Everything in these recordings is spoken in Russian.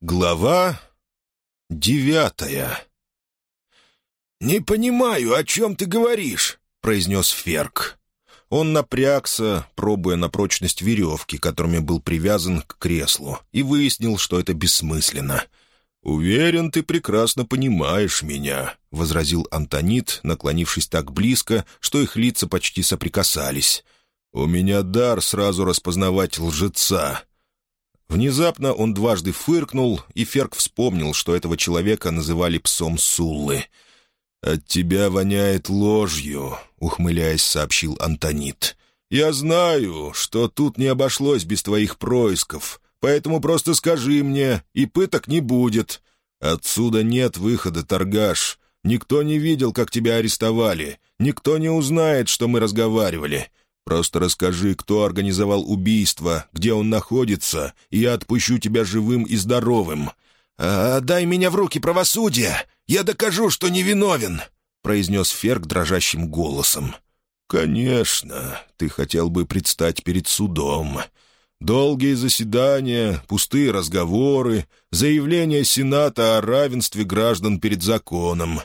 Глава 9. «Не понимаю, о чем ты говоришь», — произнес Ферк. Он напрягся, пробуя на прочность веревки, которыми был привязан к креслу, и выяснил, что это бессмысленно. «Уверен, ты прекрасно понимаешь меня», — возразил Антонит, наклонившись так близко, что их лица почти соприкасались. «У меня дар сразу распознавать лжеца». Внезапно он дважды фыркнул, и Ферк вспомнил, что этого человека называли псом Суллы. «От тебя воняет ложью», — ухмыляясь, сообщил Антонит. «Я знаю, что тут не обошлось без твоих происков, поэтому просто скажи мне, и пыток не будет. Отсюда нет выхода, торгаш. Никто не видел, как тебя арестовали. Никто не узнает, что мы разговаривали. Просто расскажи, кто организовал убийство, где он находится, и я отпущу тебя живым и здоровым». «Дай меня в руки правосудия! Я докажу, что невиновен!» — произнес Ферк дрожащим голосом. «Конечно, ты хотел бы предстать перед судом. Долгие заседания, пустые разговоры, заявление Сената о равенстве граждан перед законом.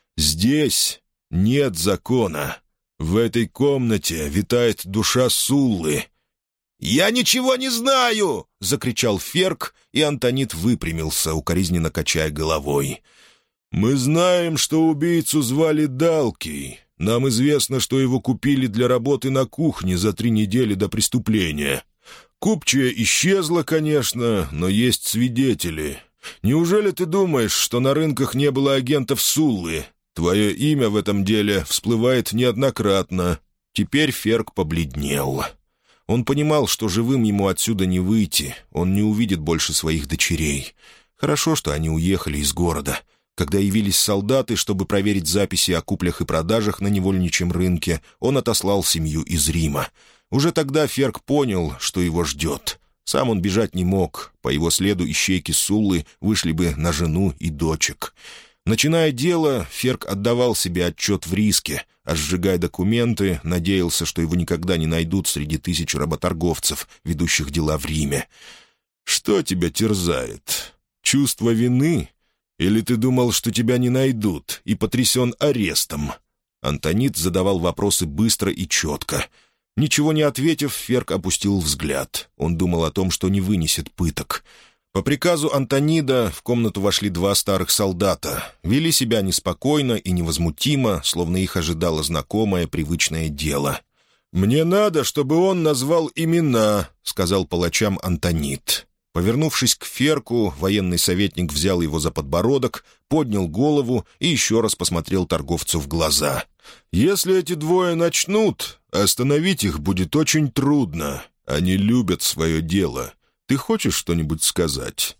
Здесь нет закона. В этой комнате витает душа Суллы». «Я ничего не знаю!» — закричал Ферк, и Антонит выпрямился, укоризненно качая головой. «Мы знаем, что убийцу звали Далкий. Нам известно, что его купили для работы на кухне за 3 недели до преступления. Купчая исчезла, конечно, но есть свидетели. Неужели ты думаешь, что на рынках не было агентов Суллы? Твое имя в этом деле всплывает неоднократно». Теперь Ферк побледнел. Он понимал, что живым ему отсюда не выйти, он не увидит больше своих дочерей. Хорошо, что они уехали из города. Когда явились солдаты, чтобы проверить записи о куплях и продажах на невольничьем рынке, он отослал семью из Рима. Уже тогда Ферк понял, что его ждет. Сам он бежать не мог, по его следу ищейки Суллы вышли бы на жену и дочек. Начиная дело, Ферк отдавал себе отчет в риске, а сжигая документы, надеялся, что его никогда не найдут среди тысяч работорговцев, ведущих дела в Риме. «Что тебя терзает? Чувство вины? Или ты думал, что тебя не найдут, и потрясен арестом?» Антонит задавал вопросы быстро и четко. Ничего не ответив, Ферк опустил взгляд. Он думал о том, что не вынесет пыток. По приказу Антонида в комнату вошли 2 старых солдата. Вели себя неспокойно и невозмутимо, словно их ожидало знакомое привычное дело. «Мне надо, чтобы он назвал имена», — сказал палачам Антонид. Повернувшись к Ферку, военный советник взял его за подбородок, поднял голову и еще раз посмотрел торговцу в глаза. «Если эти 2 начнут, остановить их будет очень трудно. Они любят свое дело. Ты хочешь что-нибудь сказать?»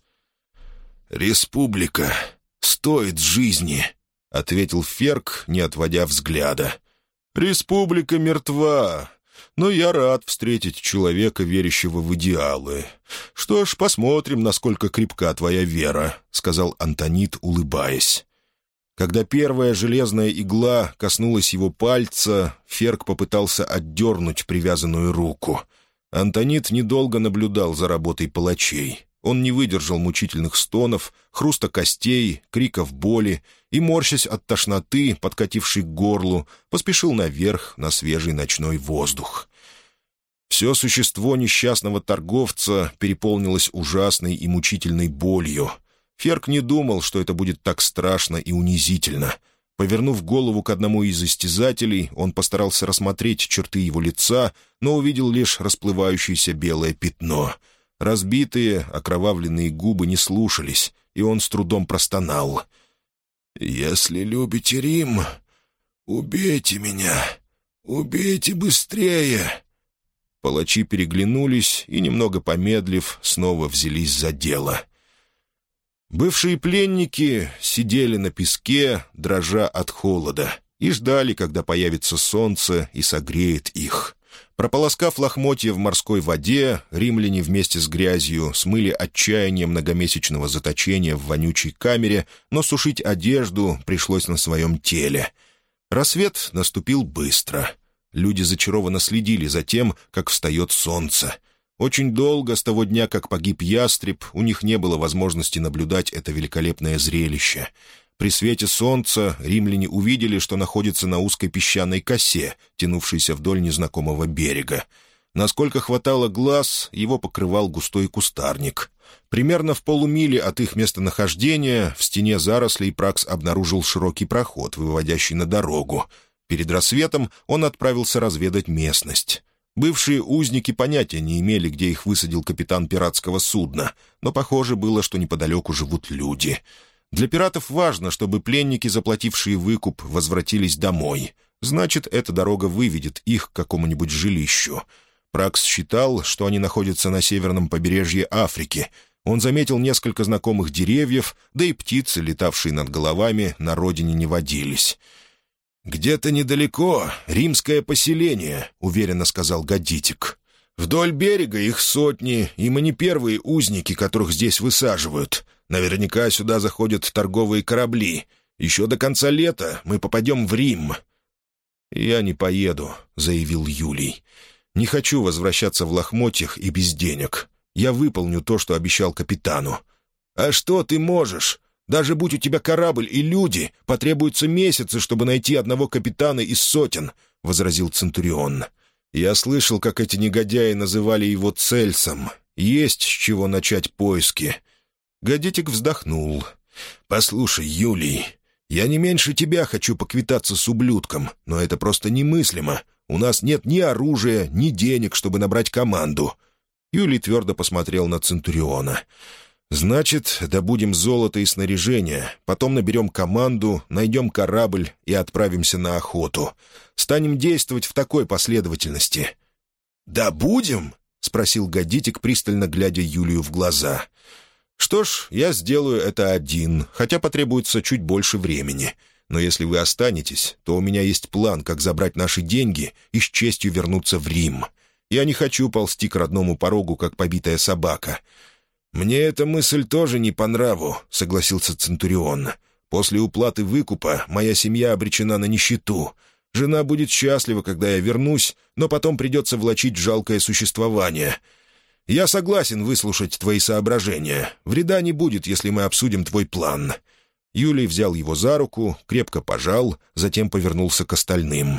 «Республика стоит жизни», — ответил Ферк, не отводя взгляда. «Республика мертва, но я рад встретить человека, верящего в идеалы. Что ж, посмотрим, насколько крепка твоя вера», — сказал Антонит, улыбаясь. Когда первая железная игла коснулась его пальца, Ферк попытался отдернуть привязанную руку. Антонит недолго наблюдал за работой палачей. Он не выдержал мучительных стонов, хруста костей, криков боли и, морщась от тошноты, подкатившей к горлу, поспешил наверх на свежий ночной воздух. Все существо несчастного торговца переполнилось ужасной и мучительной болью. Ферк не думал, что это будет так страшно и унизительно. Повернув голову к одному из истязателей, он постарался рассмотреть черты его лица, но увидел лишь расплывающееся белое пятно. Разбитые, окровавленные губы не слушались, и он с трудом простонал. «Если любите Рим, убейте меня! Убейте быстрее!» Палачи переглянулись и, немного помедлив, снова взялись за дело. Бывшие пленники сидели на песке, дрожа от холода, и ждали, когда появится солнце и согреет их. Прополоскав лохмотья в морской воде, римляне вместе с грязью смыли отчаяние многомесячного заточения в вонючей камере, но сушить одежду пришлось на своем теле. Рассвет наступил быстро. Люди зачарованно следили за тем, как встает солнце. Очень долго, с того дня, как погиб ястреб, у них не было возможности наблюдать это великолепное зрелище. При свете солнца римляне увидели, что находится на узкой песчаной косе, тянувшейся вдоль незнакомого берега. Насколько хватало глаз, его покрывал густой кустарник. Примерно в полумиле от их местонахождения в стене зарослей Пракс обнаружил широкий проход, выводящий на дорогу. Перед рассветом он отправился разведать местность. Бывшие узники понятия не имели, где их высадил капитан пиратского судна, но похоже было, что неподалеку живут люди. Для пиратов важно, чтобы пленники, заплатившие выкуп, возвратились домой. Значит, эта дорога выведет их к какому-нибудь жилищу. Пракс считал, что они находятся на северном побережье Африки. Он заметил несколько знакомых деревьев, да и птицы, летавшие над головами, на родине не водились. «Где-то недалеко римское поселение», — уверенно сказал Гадитик. «Вдоль берега их сотни, и мы не первые узники, которых здесь высаживают. Наверняка сюда заходят торговые корабли. Еще до конца лета мы попадем в Рим». «Я не поеду», — заявил Юлий. «Не хочу возвращаться в лохмотьях и без денег. Я выполню то, что обещал капитану». «А что ты можешь? Даже будь у тебя корабль и люди, потребуются месяцы, чтобы найти одного капитана из сотен», — возразил Центурион. «Я слышал, как эти негодяи называли его Цельсом. Есть с чего начать поиски». Гадитик вздохнул. «Послушай, Юлий, я не меньше тебя хочу поквитаться с ублюдком, но это просто немыслимо. У нас нет ни оружия, ни денег, чтобы набрать команду». Юлий твердо посмотрел на Центуриона. «Значит, добудем золото и снаряжение, потом наберем команду, найдем корабль и отправимся на охоту. Станем действовать в такой последовательности». «Добудем?» — спросил Гадитик, пристально глядя Юлию в глаза. «Что ж, я сделаю это один, хотя потребуется чуть больше времени. Но если вы останетесь, то у меня есть план, как забрать наши деньги и с честью вернуться в Рим. Я не хочу ползти к родному порогу, как побитая собака». «Мне эта мысль тоже не по нраву», — согласился Центурион. «После уплаты выкупа моя семья обречена на нищету. Жена будет счастлива, когда я вернусь, но потом придется влачить жалкое существование. Я согласен выслушать твои соображения. Вреда не будет, если мы обсудим твой план». Юлий взял его за руку, крепко пожал, затем повернулся к остальным.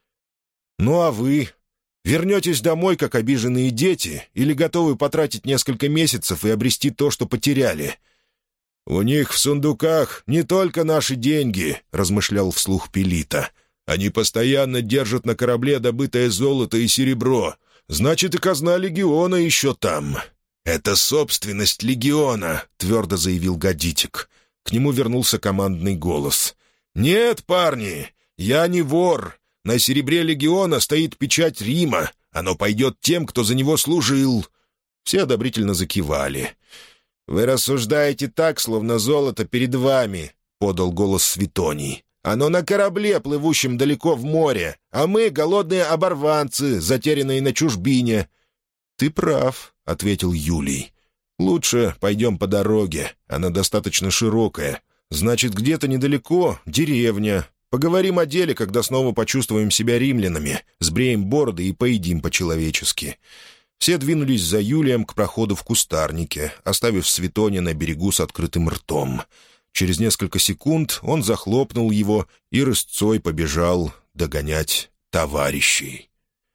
«Ну а вы? Вернетесь домой, как обиженные дети, или готовы потратить несколько месяцев и обрести то, что потеряли?» «У них в сундуках не только наши деньги», — размышлял вслух Пелита. «Они постоянно держат на корабле добытое золото и серебро. Значит, и казна легиона еще там». «Это собственность легиона», — твердо заявил Гадитик. К нему вернулся командный голос. «Нет, парни, я не вор. На серебре легиона стоит печать Рима. Оно пойдет тем, кто за него служил». Все одобрительно закивали. «Вы рассуждаете так, словно золото перед вами», — подал голос Светоний. «Оно на корабле, плывущем далеко в море, а мы — голодные оборванцы, затерянные на чужбине». «Ты прав», — ответил Юлий. «Лучше пойдем по дороге. Она достаточно широкая. Значит, где-то недалеко деревня. Поговорим о деле, когда снова почувствуем себя римлянами, сбреем бороды и поедим по-человечески». Все двинулись за Юлием к проходу в кустарнике, оставив Светония на берегу с открытым ртом. Через несколько секунд он захлопнул его и рысцой побежал догонять товарищей.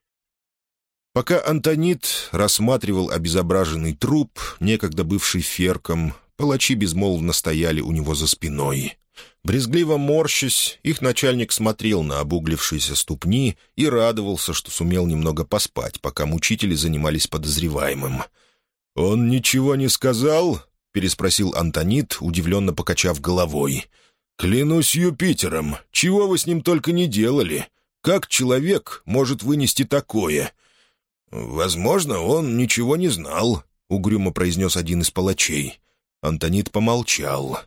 Пока Антонит рассматривал обезображенный труп, некогда бывший ферком, палачи безмолвно стояли у него за спиной. Брезгливо морщась, их начальник смотрел на обуглившиеся ступни и радовался, что сумел немного поспать, пока мучители занимались подозреваемым. «Он ничего не сказал?» — переспросил Антонит, удивленно покачав головой. «Клянусь Юпитером, чего вы с ним только не делали? Как человек может вынести такое?» «Возможно, он ничего не знал», — угрюмо произнес один из палачей. Антонит помолчал.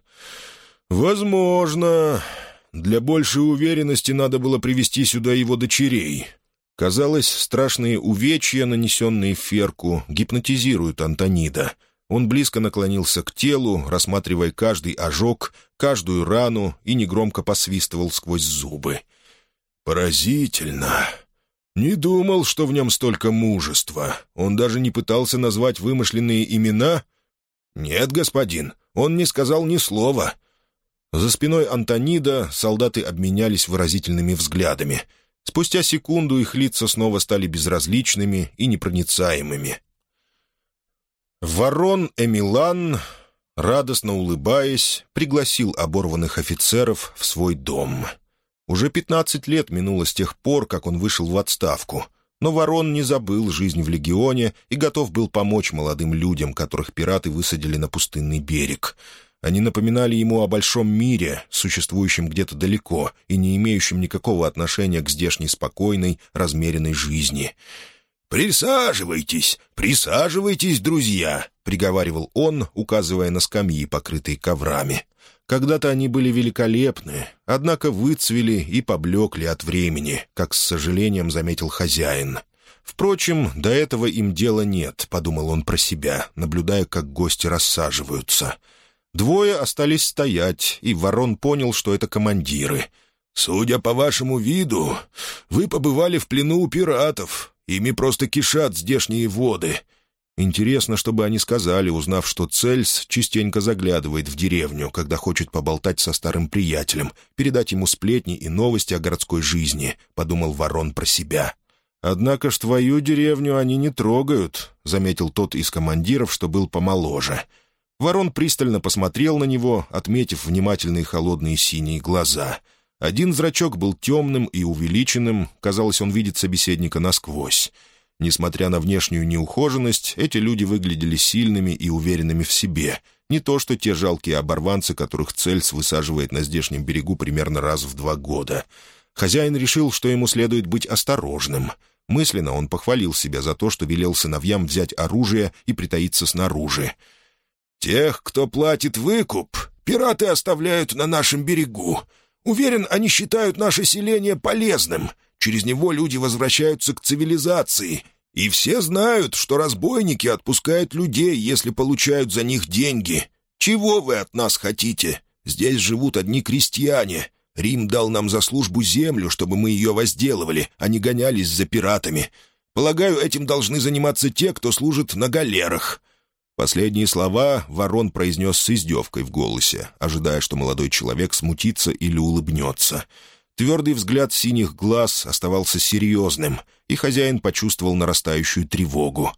«Возможно. Для большей уверенности надо было привести сюда его дочерей». Казалось, страшные увечья, нанесенные Ферку, гипнотизируют Антонида. Он близко наклонился к телу, рассматривая каждый ожог, каждую рану и негромко посвистывал сквозь зубы. «Поразительно. «Не думал, что в нем столько мужества. Он даже не пытался назвать вымышленные имена?» «Нет, господин, он не сказал ни слова». За спиной Антонида солдаты обменялись выразительными взглядами. Спустя секунду их лица снова стали безразличными и непроницаемыми. Ворон Эмилан, радостно улыбаясь, пригласил оборванных офицеров в свой дом. Уже 15 лет минуло с тех пор, как он вышел в отставку, но Ворон не забыл жизнь в легионе и готов был помочь молодым людям, которых пираты высадили на пустынный берег. Они напоминали ему о большом мире, существующем где-то далеко и не имеющем никакого отношения к здешней спокойной, размеренной жизни. «Присаживайтесь, присаживайтесь, друзья», — приговаривал он, указывая на скамьи, покрытые коврами. Когда-то они были великолепны, однако выцвели и поблекли от времени, как с сожалением заметил хозяин. «Впрочем, до этого им дела нет», — подумал он про себя, наблюдая, как гости рассаживаются. Двое остались стоять, и Ворон понял, что это командиры. «Судя по вашему виду, вы побывали в плену у пиратов. Ими просто кишат здешние воды». Интересно, что бы они сказали, узнав, что Цельс частенько заглядывает в деревню, когда хочет поболтать со старым приятелем, передать ему сплетни и новости о городской жизни, — подумал Ворон про себя. «Однако ж твою деревню они не трогают», — заметил тот из командиров, что был помоложе. Ворон пристально посмотрел на него, отметив внимательные холодные синие глаза. Один зрачок был темным и увеличенным, казалось, он видит собеседника насквозь. Несмотря на внешнюю неухоженность, эти люди выглядели сильными и уверенными в себе. Не то что те жалкие оборванцы, которых Цельс высаживает на здешнем берегу примерно раз в 2 года. Хозяин решил, что ему следует быть осторожным. Мысленно он похвалил себя за то, что велел сыновьям взять оружие и притаиться снаружи. «Тех, кто платит выкуп, пираты оставляют на нашем берегу. Уверен, они считают наше селение полезным. Через него люди возвращаются к цивилизации. И все знают, что разбойники отпускают людей, если получают за них деньги. Чего вы от нас хотите? Здесь живут одни крестьяне. Рим дал нам за службу землю, чтобы мы ее возделывали, а не гонялись за пиратами. Полагаю, этим должны заниматься те, кто служит на галерах». Последние слова Ворон произнес с издевкой в голосе, ожидая, что молодой человек смутится или улыбнется. Твердый взгляд синих глаз оставался серьезным, и хозяин почувствовал нарастающую тревогу.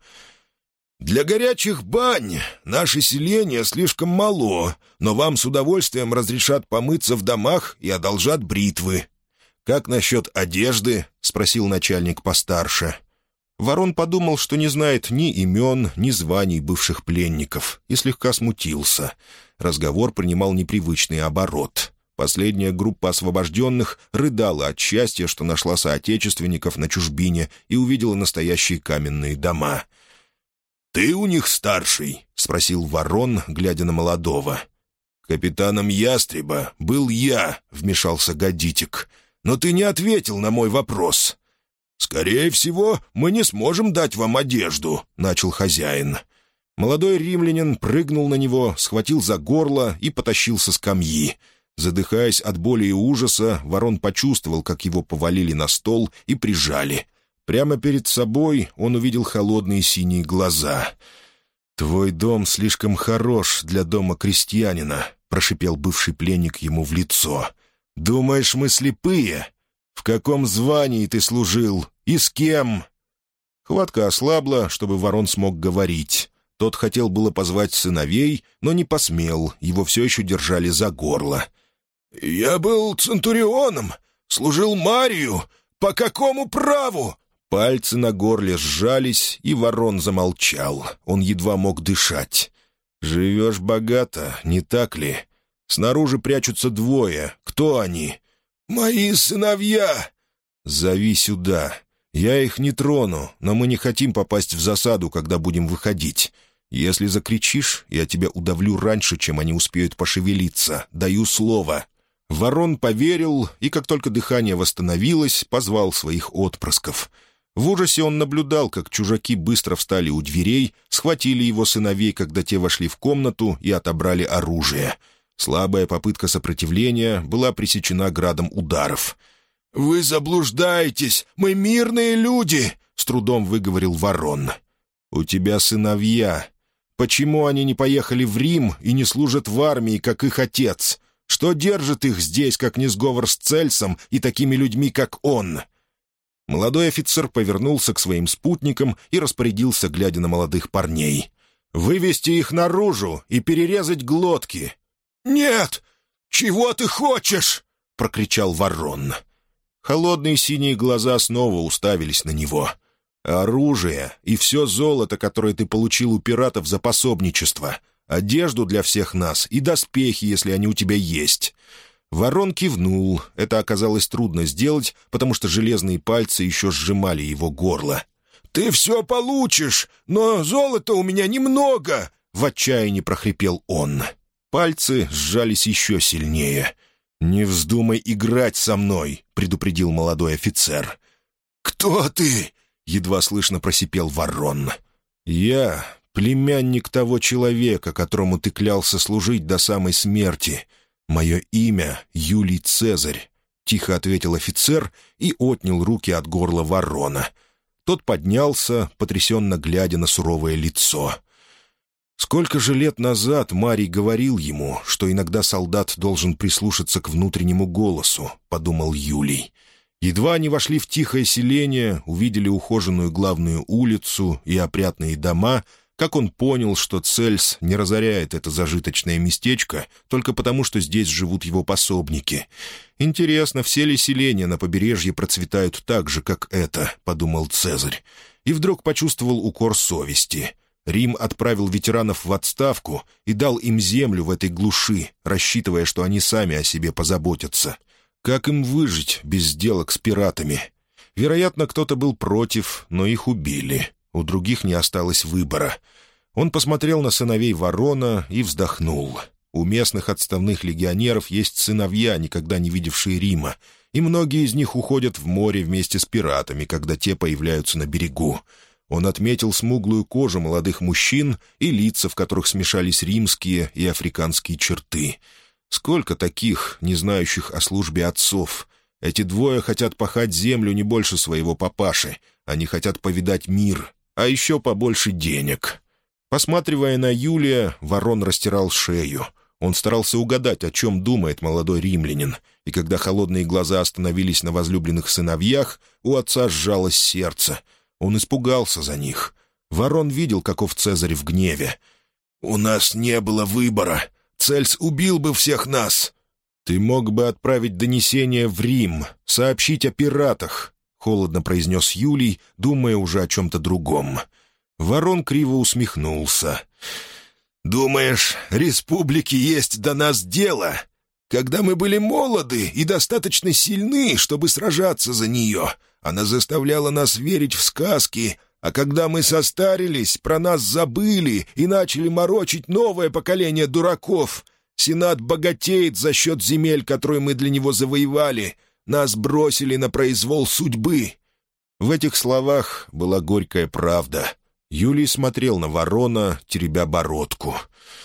«Для горячих бань наше селение слишком мало, но вам с удовольствием разрешат помыться в домах и одолжат бритвы». «Как насчет одежды?» — спросил начальник постарше. Ворон подумал, что не знает ни имен, ни званий бывших пленников, и слегка смутился. Разговор принимал непривычный оборот. Последняя группа освобожденных рыдала от счастья, что нашла соотечественников на чужбине и увидела настоящие каменные дома. «Ты у них старший?» — спросил Ворон, глядя на молодого. «Капитаном Ястреба был я», — вмешался Годитик. «Но ты не ответил на мой вопрос». «Скорее всего, мы не сможем дать вам одежду», — начал хозяин. Молодой римлянин прыгнул на него, схватил за горло и потащил со скамьи. Задыхаясь от боли и ужаса, Ворон почувствовал, как его повалили на стол и прижали. Прямо перед собой он увидел холодные синие глаза. «Твой дом слишком хорош для дома крестьянина», — прошипел бывший пленник ему в лицо. «Думаешь, мы слепые? В каком звании ты служил? И с кем?» Хватка ослабла, чтобы Ворон смог говорить. Тот хотел было позвать сыновей, но не посмел, его все еще держали за горло. «Я был центурионом, служил Марию. По какому праву?» Пальцы на горле сжались, и Ворон замолчал. Он едва мог дышать. «Живешь богато, не так ли? Снаружи прячутся двое. Кто они?» «Мои сыновья!» «Зови сюда. Я их не трону, но мы не хотим попасть в засаду, когда будем выходить. Если закричишь, я тебя удавлю раньше, чем они успеют пошевелиться. Даю слово». Ворон поверил, и как только дыхание восстановилось, позвал своих отпрысков. В ужасе он наблюдал, как чужаки быстро встали у дверей, схватили его сыновей, когда те вошли в комнату, и отобрали оружие. Слабая попытка сопротивления была пресечена градом ударов. «Вы заблуждаетесь! Мы мирные люди!» — с трудом выговорил Ворон. «У тебя сыновья. Почему они не поехали в Рим и не служат в армии, как их отец? Что держит их здесь, как не сговор с Цельсом и такими людьми, как он?» Молодой офицер повернулся к своим спутникам и распорядился, глядя на молодых парней. «Вывести их наружу и перерезать глотки!» «Нет! Чего ты хочешь?» — прокричал Ворон. Холодные синие глаза снова уставились на него. «Оружие и все золото, которое ты получил у пиратов за пособничество, одежду для всех нас и доспехи, если они у тебя есть». Ворон кивнул. Это оказалось трудно сделать, потому что железные пальцы еще сжимали его горло. «Ты все получишь, но золота у меня немного!» — в отчаянии прохрипел он. Пальцы сжались еще сильнее. «Не вздумай играть со мной», — предупредил молодой офицер. «Кто ты?» — едва слышно просипел Ворон. «Я племянник того человека, которому ты клялся служить до самой смерти. Мое имя Юлий Цезарь», — тихо ответил офицер и отнял руки от горла Ворона. Тот поднялся, потрясенно глядя на суровое лицо. Сколько же лет назад Марий говорил ему, что иногда солдат должен прислушаться к внутреннему голосу, — подумал Юлий. Едва они вошли в тихое селение, увидели ухоженную главную улицу и опрятные дома, как он понял, что Цельс не разоряет это зажиточное местечко только потому, что здесь живут его пособники. «Интересно, все ли селения на побережье процветают так же, как это?» — подумал Цезарь. И вдруг почувствовал укор совести. Рим отправил ветеранов в отставку и дал им землю в этой глуши, рассчитывая, что они сами о себе позаботятся. Как им выжить без сделок с пиратами? Вероятно, кто-то был против, но их убили. У других не осталось выбора. Он посмотрел на сыновей Ворона и вздохнул. У местных отставных легионеров есть сыновья, никогда не видевшие Рима, и многие из них уходят в море вместе с пиратами, когда те появляются на берегу. Он отметил смуглую кожу молодых мужчин и лица, в которых смешались римские и африканские черты. Сколько таких, не знающих о службе отцов? Эти двое хотят пахать землю не больше своего папаши. Они хотят повидать мир, а еще побольше денег. Посматривая на Юлия, Ворон растирал шею. Он старался угадать, о чем думает молодой римлянин, и когда холодные глаза остановились на возлюбленных сыновьях, у отца сжалось сердце. Он испугался за них. Ворон видел, каков Цезарь в гневе. «У нас не было выбора. Цельс убил бы всех нас». «Ты мог бы отправить донесение в Рим, сообщить о пиратах», — холодно произнес Юлий, думая уже о чем-то другом. Ворон криво усмехнулся. «Думаешь, республике есть до нас дело? Когда мы были молоды и достаточно сильны, чтобы сражаться за нее, она заставляла нас верить в сказки, а когда мы состарились, про нас забыли и начали морочить новое поколение дураков. Сенат богатеет за счет земель, которые мы для него завоевали. Нас бросили на произвол судьбы». В этих словах была горькая правда. Юлий смотрел на Ворона, теребя бородку.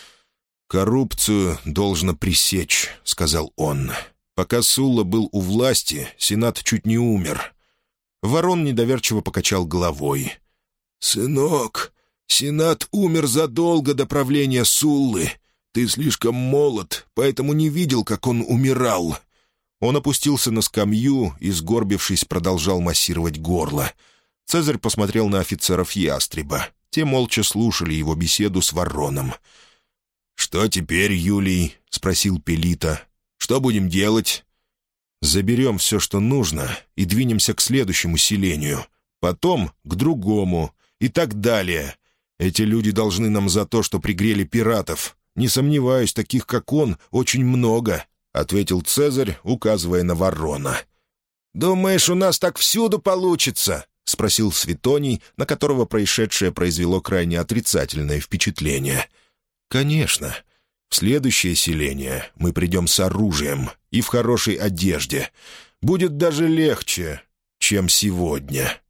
«Коррупцию должно пресечь», — сказал он. «Пока Сулла был у власти, Сенат чуть не умер». Ворон недоверчиво покачал головой. «Сынок, Сенат умер задолго до правления Суллы. Ты слишком молод, поэтому не видел, как он умирал». Он опустился на скамью и, сгорбившись, продолжал массировать горло. Цезарь посмотрел на офицеров ястреба. Те молча слушали его беседу с Вороном. «Что теперь, Юлий?» — спросил Пелита. «Что будем делать?» «Заберем все, что нужно, и двинемся к следующему селению. Потом к другому, и так далее. Эти люди должны нам за то, что пригрели пиратов. Не сомневаюсь, таких, как он, очень много», — ответил Цезарь, указывая на Ворона. «Думаешь, у нас так всюду получится?» — спросил Светоний, на которого происшедшее произвело крайне отрицательное впечатление. «Конечно. В следующее селение мы придем с оружием и в хорошей одежде. Будет даже легче, чем сегодня».